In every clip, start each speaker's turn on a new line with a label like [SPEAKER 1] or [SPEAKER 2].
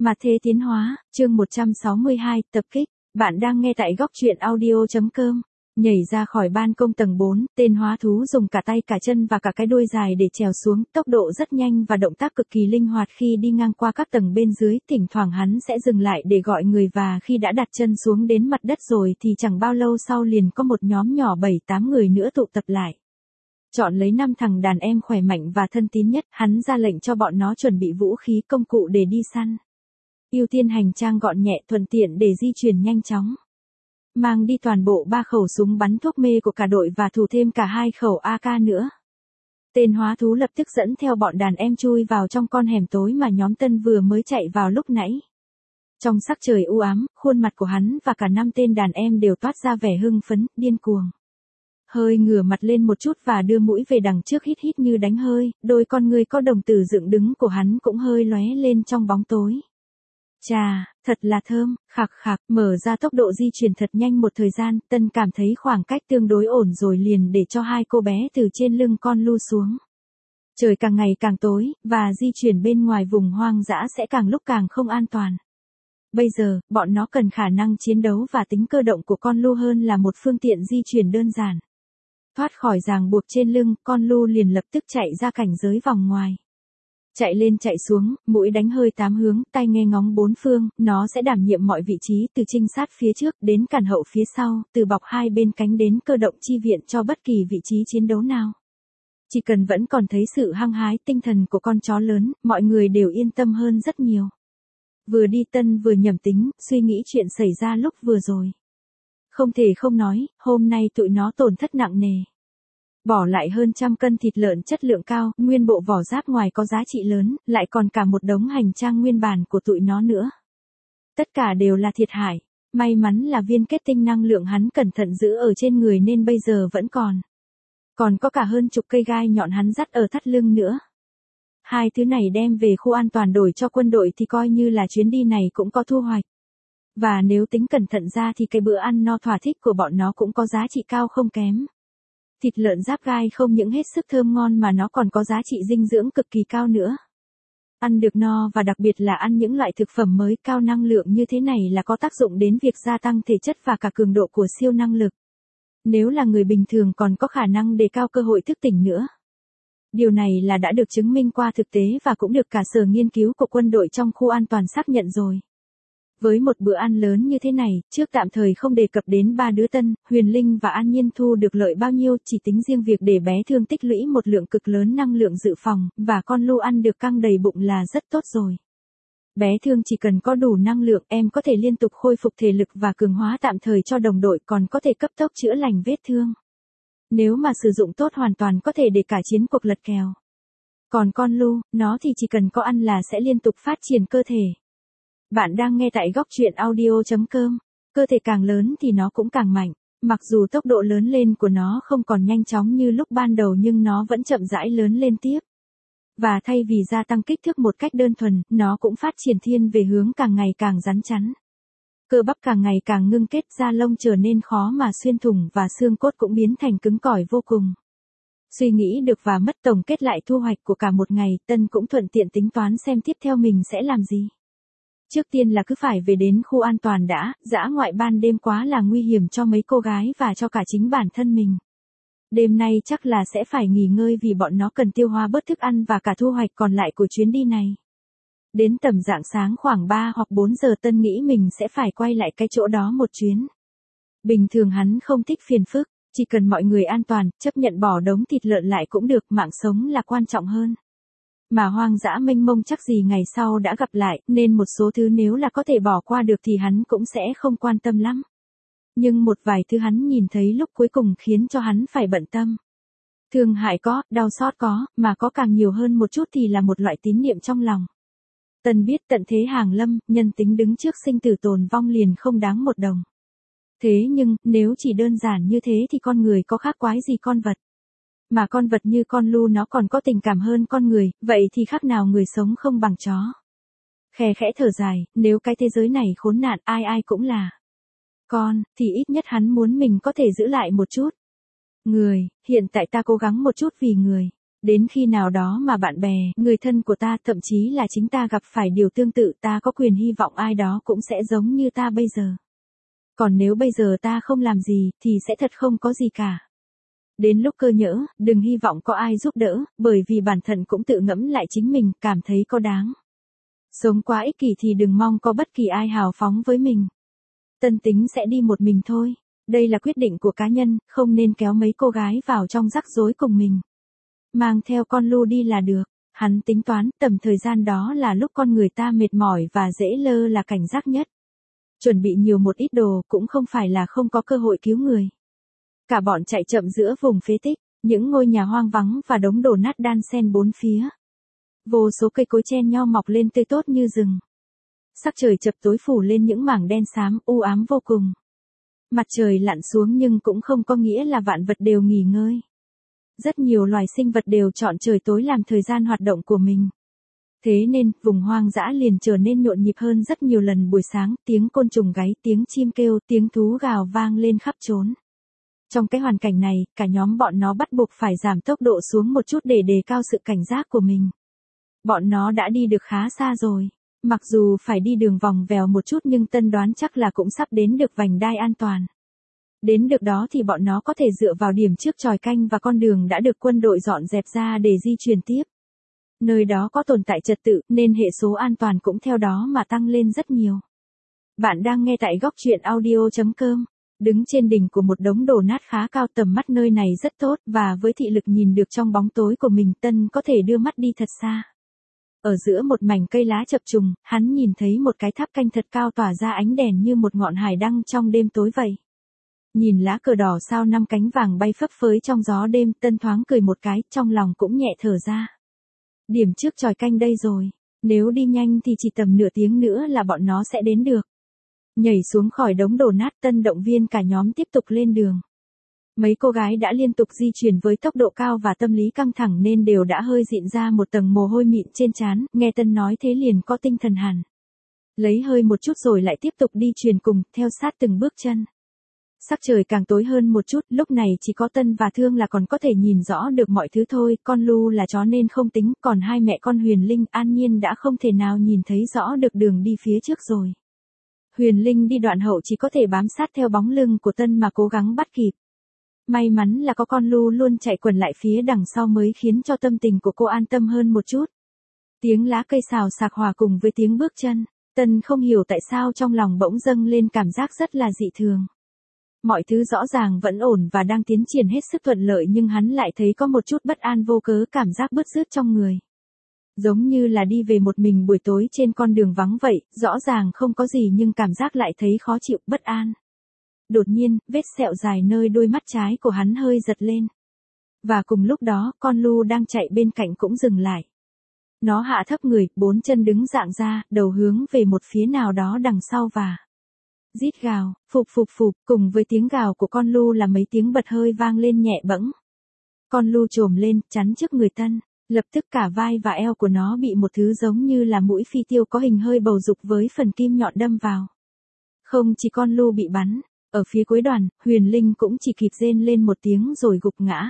[SPEAKER 1] Mà thế tiến hóa, chương 162, tập kích. Bạn đang nghe tại góc truyện audio.com. Nhảy ra khỏi ban công tầng 4, tên hóa thú dùng cả tay cả chân và cả cái đuôi dài để trèo xuống, tốc độ rất nhanh và động tác cực kỳ linh hoạt khi đi ngang qua các tầng bên dưới, thỉnh thoảng hắn sẽ dừng lại để gọi người và khi đã đặt chân xuống đến mặt đất rồi thì chẳng bao lâu sau liền có một nhóm nhỏ 7-8 người nữa tụ tập lại. Chọn lấy 5 thằng đàn em khỏe mạnh và thân tín nhất, hắn ra lệnh cho bọn nó chuẩn bị vũ khí công cụ để đi săn. Ưu tiên hành trang gọn nhẹ thuận tiện để di chuyển nhanh chóng. Mang đi toàn bộ 3 khẩu súng bắn thuốc mê của cả đội và thủ thêm cả 2 khẩu AK nữa. Tên hóa thú lập tức dẫn theo bọn đàn em chui vào trong con hẻm tối mà nhóm Tân vừa mới chạy vào lúc nãy. Trong sắc trời u ám, khuôn mặt của hắn và cả 5 tên đàn em đều toát ra vẻ hưng phấn, điên cuồng. Hơi ngửa mặt lên một chút và đưa mũi về đằng trước hít hít như đánh hơi, đôi con ngươi có đồng tử dựng đứng của hắn cũng hơi lóe lên trong bóng tối. Chà, thật là thơm, khạc khạc, mở ra tốc độ di chuyển thật nhanh một thời gian, Tân cảm thấy khoảng cách tương đối ổn rồi liền để cho 2 cô bé từ trên lưng con lu xuống. Trời càng ngày càng tối, và di chuyển bên ngoài vùng hoang dã sẽ càng lúc càng không an toàn. Bây giờ, bọn nó cần khả năng chiến đấu và tính cơ động của con lu hơn là một phương tiện di chuyển đơn giản. Thoát khỏi ràng buộc trên lưng, con lu liền lập tức chạy ra cảnh giới vòng ngoài. Chạy lên chạy xuống, mũi đánh hơi 8 hướng, tai nghe ngóng 4 phương, nó sẽ đảm nhiệm mọi vị trí từ trinh sát phía trước đến cản hậu phía sau, từ bọc hai bên cánh đến cơ động chi viện cho bất kỳ vị trí chiến đấu nào. Chỉ cần vẫn còn thấy sự hăng hái tinh thần của con chó lớn, mọi người đều yên tâm hơn rất nhiều. Vừa đi Tân vừa nhẩm tính, suy nghĩ chuyện xảy ra lúc vừa rồi. Không thể không nói, hôm nay tụi nó tổn thất nặng nề. Bỏ lại hơn 100 cân thịt lợn chất lượng cao, nguyên bộ vỏ giáp ngoài có giá trị lớn, lại còn cả một đống hành trang nguyên bản của tụi nó nữa. Tất cả đều là thiệt hại. May mắn là viên kết tinh năng lượng hắn cẩn thận giữ ở trên người nên bây giờ vẫn còn. Còn có cả hơn chục cây gai nhọn hắn dắt ở thắt lưng nữa. 2 thứ này đem về khu an toàn đổi cho quân đội thì coi như là chuyến đi này cũng có thu hoạch. Và nếu tính cẩn thận ra thì cái bữa ăn no thỏa thích của bọn nó cũng có giá trị cao không kém. Thịt lợn giáp gai không những hết sức thơm ngon mà nó còn có giá trị dinh dưỡng cực kỳ cao nữa. Ăn được no và đặc biệt là ăn những loại thực phẩm mới cao năng lượng như thế này là có tác dụng đến việc gia tăng thể chất và cả cường độ của siêu năng lực. Nếu là người bình thường còn có khả năng đề cao cơ hội thức tỉnh nữa. Điều này là đã được chứng minh qua thực tế và cũng được cả sở nghiên cứu của quân đội trong khu an toàn xác nhận rồi. Với một bữa ăn lớn như thế này, trước tạm thời không đề cập đến 3 đứa Tân, Huyền Linh và An Nhiên thu được lợi bao nhiêu, chỉ tính riêng việc để bé Thương tích lũy một lượng cực lớn năng lượng dự phòng, và con lu ăn được căng đầy bụng là rất tốt rồi. Bé Thương chỉ cần có đủ năng lượng, em có thể liên tục khôi phục thể lực và cường hóa tạm thời cho đồng đội, còn có thể cấp tốc chữa lành vết thương. Nếu mà sử dụng tốt hoàn toàn có thể để cả chiến cuộc lật kèo. Còn con lu, nó thì chỉ cần có ăn là sẽ liên tục phát triển cơ thể. Bạn đang nghe tại góc truyện audio.com. Cơ thể càng lớn thì nó cũng càng mạnh. Mặc dù tốc độ lớn lên của nó không còn nhanh chóng như lúc ban đầu nhưng nó vẫn chậm rãi lớn lên tiếp. Và thay vì gia tăng kích thước một cách đơn thuần, nó cũng phát triển thiên về hướng càng ngày càng rắn chắn. Cơ bắp càng ngày càng ngưng kết, da lông trở nên khó mà xuyên thủng và xương cốt cũng biến thành cứng cỏi vô cùng. Suy nghĩ được và mất tổng kết lại thu hoạch của cả một ngày, Tân cũng thuận tiện tính toán xem tiếp theo mình sẽ làm gì. Trước tiên là cứ phải về đến khu an toàn đã, dã ngoại ban đêm quá là nguy hiểm cho mấy cô gái và cho cả chính bản thân mình. Đêm nay chắc là sẽ phải nghỉ ngơi vì bọn nó cần tiêu hóa bớt thức ăn và cả thu hoạch còn lại của chuyến đi này. Đến tầm rạng sáng khoảng 3 hoặc 4 giờ Tân nghĩ mình sẽ phải quay lại cái chỗ đó một chuyến. Bình thường hắn không thích phiền phức, chỉ cần mọi người an toàn, chấp nhận bỏ đống thịt lợn lại cũng được, mạng sống là quan trọng hơn. Mà hoang dã mênh mông chắc gì ngày sau đã gặp lại, nên một số thứ nếu là có thể bỏ qua được thì hắn cũng sẽ không quan tâm lắm. Nhưng một vài thứ hắn nhìn thấy lúc cuối cùng khiến cho hắn phải bận tâm. Thương hại có, đau xót có, mà có càng nhiều hơn một chút thì là một loại tín niệm trong lòng. Tân biết tận thế hàng lâm, nhân tính đứng trước sinh tử tồn vong liền không đáng một đồng. Thế nhưng, nếu chỉ đơn giản như thế thì con người có khác quái gì con vật. Mà con vật như con lu nó còn có tình cảm hơn con người, vậy thì khác nào người sống không bằng chó. Khe khẽ thở dài, nếu cái thế giới này khốn nạn ai ai cũng là con, thì ít nhất hắn muốn mình có thể giữ lại một chút. Người, hiện tại ta cố gắng một chút vì người. Đến khi nào đó mà bạn bè, người thân của ta, thậm chí là chính ta gặp phải điều tương tự, ta có quyền hy vọng ai đó cũng sẽ giống như ta bây giờ. Còn nếu bây giờ ta không làm gì, thì sẽ thật không có gì cả. Đến lúc cơ nhỡ, đừng hy vọng có ai giúp đỡ, bởi vì bản thân cũng tự ngẫm lại chính mình, cảm thấy có đáng. Sống quá ích kỷ thì đừng mong có bất kỳ ai hào phóng với mình. Tân tính sẽ đi một mình thôi. Đây là quyết định của cá nhân, không nên kéo mấy cô gái vào trong rắc rối cùng mình. Mang theo con Lu đi là được. Hắn tính toán, tầm thời gian đó là lúc con người ta mệt mỏi và dễ lơ là cảnh giác nhất. Chuẩn bị nhiều một ít đồ cũng không phải là không có cơ hội cứu người. Cả bọn chạy chậm giữa vùng phế tích, những ngôi nhà hoang vắng và đống đổ nát đan xen bốn phía. Vô số cây cối chen nho mọc lên tươi tốt như rừng. Sắc trời chập tối phủ lên những mảng đen xám u ám vô cùng. Mặt trời lặn xuống nhưng cũng không có nghĩa là vạn vật đều nghỉ ngơi. Rất nhiều loài sinh vật đều chọn trời tối làm thời gian hoạt động của mình. Thế nên, vùng hoang dã liền trở nên nhộn nhịp hơn rất nhiều lần buổi sáng, tiếng côn trùng gáy, tiếng chim kêu, tiếng thú gào vang lên khắp trốn. Trong cái hoàn cảnh này, cả nhóm bọn nó bắt buộc phải giảm tốc độ xuống một chút để đề cao sự cảnh giác của mình. Bọn nó đã đi được khá xa rồi. Mặc dù phải đi đường vòng vèo một chút nhưng Tân đoán chắc là cũng sắp đến được vành đai an toàn. Đến được đó thì bọn nó có thể dựa vào điểm trước chòi canh và con đường đã được quân đội dọn dẹp ra để di chuyển tiếp. Nơi đó có tồn tại trật tự nên hệ số an toàn cũng theo đó mà tăng lên rất nhiều. Bạn đang nghe tại góc truyện audio.com. Đứng trên đỉnh của một đống đổ nát khá cao, tầm mắt nơi này rất tốt và với thị lực nhìn được trong bóng tối của mình, Tân có thể đưa mắt đi thật xa. Ở giữa một mảnh cây lá chập trùng, hắn nhìn thấy một cái tháp canh thật cao tỏa ra ánh đèn như một ngọn hải đăng trong đêm tối vậy. Nhìn lá cờ đỏ sao năm cánh vàng bay phấp phới trong gió đêm, Tân thoáng cười một cái, trong lòng cũng nhẹ thở ra. Điểm trước chòi canh đây rồi, nếu đi nhanh thì chỉ tầm nửa tiếng nữa là bọn nó sẽ đến được. Nhảy xuống khỏi đống đổ nát, Tân động viên cả nhóm tiếp tục lên đường. Mấy cô gái đã liên tục di chuyển với tốc độ cao và tâm lý căng thẳng nên đều đã hơi dịn ra một tầng mồ hôi mịn trên trán, nghe Tân nói thế liền có tinh thần hẳn. Lấy hơi một chút rồi lại tiếp tục đi truyền cùng, theo sát từng bước chân. Sắc trời càng tối hơn một chút, lúc này chỉ có Tân và Thương là còn có thể nhìn rõ được mọi thứ thôi, con Lu là chó nên không tính, còn hai mẹ con Huyền Linh, An Nhiên đã không thể nào nhìn thấy rõ được đường đi phía trước rồi. Huyền Linh đi đoạn hậu chỉ có thể bám sát theo bóng lưng của Tân mà cố gắng bắt kịp. May mắn là có con Lu luôn chạy quẩn lại phía đằng sau mới khiến cho tâm tình của cô an tâm hơn một chút. Tiếng lá cây xào xạc hòa cùng với tiếng bước chân, Tân không hiểu tại sao trong lòng bỗng dâng lên cảm giác rất là dị thường. Mọi thứ rõ ràng vẫn ổn và đang tiến triển hết sức thuận lợi nhưng hắn lại thấy có một chút bất an vô cớ, cảm giác bứt rứt trong người. Giống như là đi về một mình buổi tối trên con đường vắng vậy, rõ ràng không có gì nhưng cảm giác lại thấy khó chịu, bất an. Đột nhiên, vết sẹo dài nơi đôi mắt trái của hắn hơi giật lên. Và cùng lúc đó, con Lu đang chạy bên cạnh cũng dừng lại. Nó hạ thấp người, bốn chân đứng dạng ra, đầu hướng về một phía nào đó đằng sau và rít gào, phụp phụp phụp, cùng với tiếng gào của con Lu là mấy tiếng bật hơi vang lên nhẹ bẫng. Con Lu trồm lên, chắn trước người Tân, lập tức cả vai và eo của nó bị một thứ giống như là mũi phi tiêu có hình hơi bầu dục với phần kim nhọn đâm vào. Không chỉ con Lu bị bắn, ở phía cuối đoàn, Huyền Linh cũng chỉ kịp rên lên một tiếng rồi gục ngã.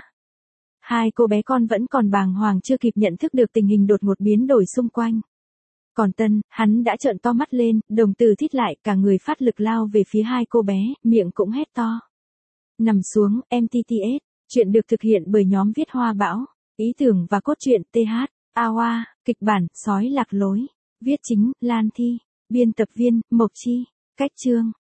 [SPEAKER 1] Hai cô bé con vẫn còn bàng hoàng chưa kịp nhận thức được tình hình đột ngột biến đổi xung quanh. Còn Tân, hắn đã trợn to mắt lên, đồng tử thít lại, cả người phát lực lao về phía hai cô bé, miệng cũng hét to. Nằm xuống, MTTS, chuyện được thực hiện bởi nhóm viết Hoa Bão, ý tưởng và cốt truyện TH, AOA, kịch bản, sói lạc lối, viết chính, Lan Thi, biên tập viên, Mộc Chi, cách chương.